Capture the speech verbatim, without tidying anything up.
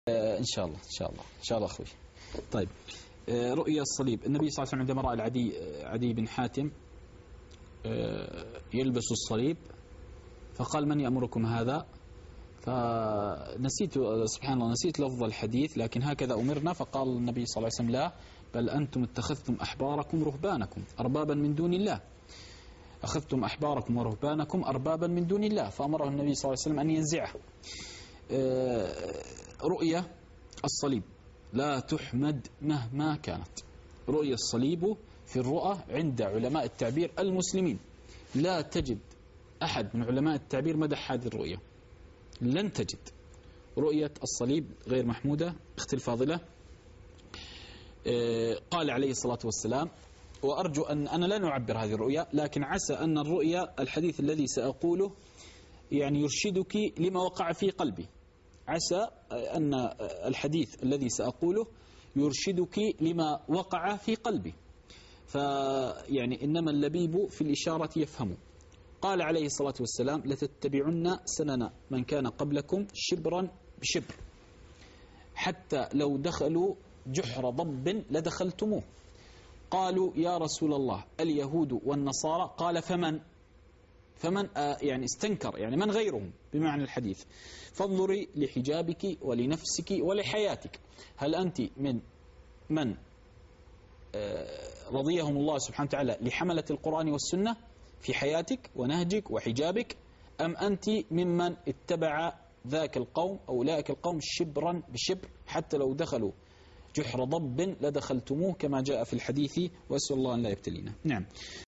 آه إن شاء الله إن شاء الله إن شاء الله أخوي. طيب آه رؤيا الصليب، النبي صلى الله عليه وسلم عندما رأى العدي عدي بن حاتم آه يلبس الصليب فقال: من يأمركم هذا؟ فنسيت سبحان الله نسيت لفظ الحديث، لكن هكذا أمرنا. فقال النبي صلى الله عليه وسلم: لا، بل أنتم اتخذتم أحباركم رهبانكم أربابا من دون الله، أخذتم أحباركم ورهبانكم أربابا من دون الله. فأمره النبي صلى الله عليه وسلم أن ينزعه. رؤيا الصليب لا تحمد مهما كانت. رؤيا الصليب في الرؤى عند علماء التعبير المسلمين لا تجد أحد من علماء التعبير مدح هذه الرؤيا، لن تجد. رؤية الصليب غير محمودة. اختي الفاضلة، قال عليه الصلاة والسلام، وأرجو أن أنا لا نعبر هذه الرؤيا، لكن عسى أن الرؤيا الحديث الذي سأقوله يعني يرشدك لما وقع في قلبي. عسى أن الحديث الذي سأقوله يرشدك لما وقع في قلبي. فيعني إنما اللبيب في الإشارة يفهم. قال عليه الصلاة والسلام: لتتبعن سنن من كان قبلكم شبرا بشبر، حتى لو دخلوا جحر ضب لدخلتموه. قالوا: يا رسول الله اليهود والنصارى؟ قال: فمن فمن آه يعني استنكر، يعني من غيرهم بمعنى الحديث. فانظري لحجابك ولنفسك ولحياتك، هل أنت من من آه رضيهم الله سبحانه وتعالى لحملة القرآن والسنة في حياتك ونهجك وحجابك، أم أنت ممن اتبع ذاك القوم أو أولئك القوم شبرا بشبر، حتى لو دخلوا جحر ضب لدخلتموه كما جاء في الحديث، وأسأل الله أن لا يبتلينا. نعم.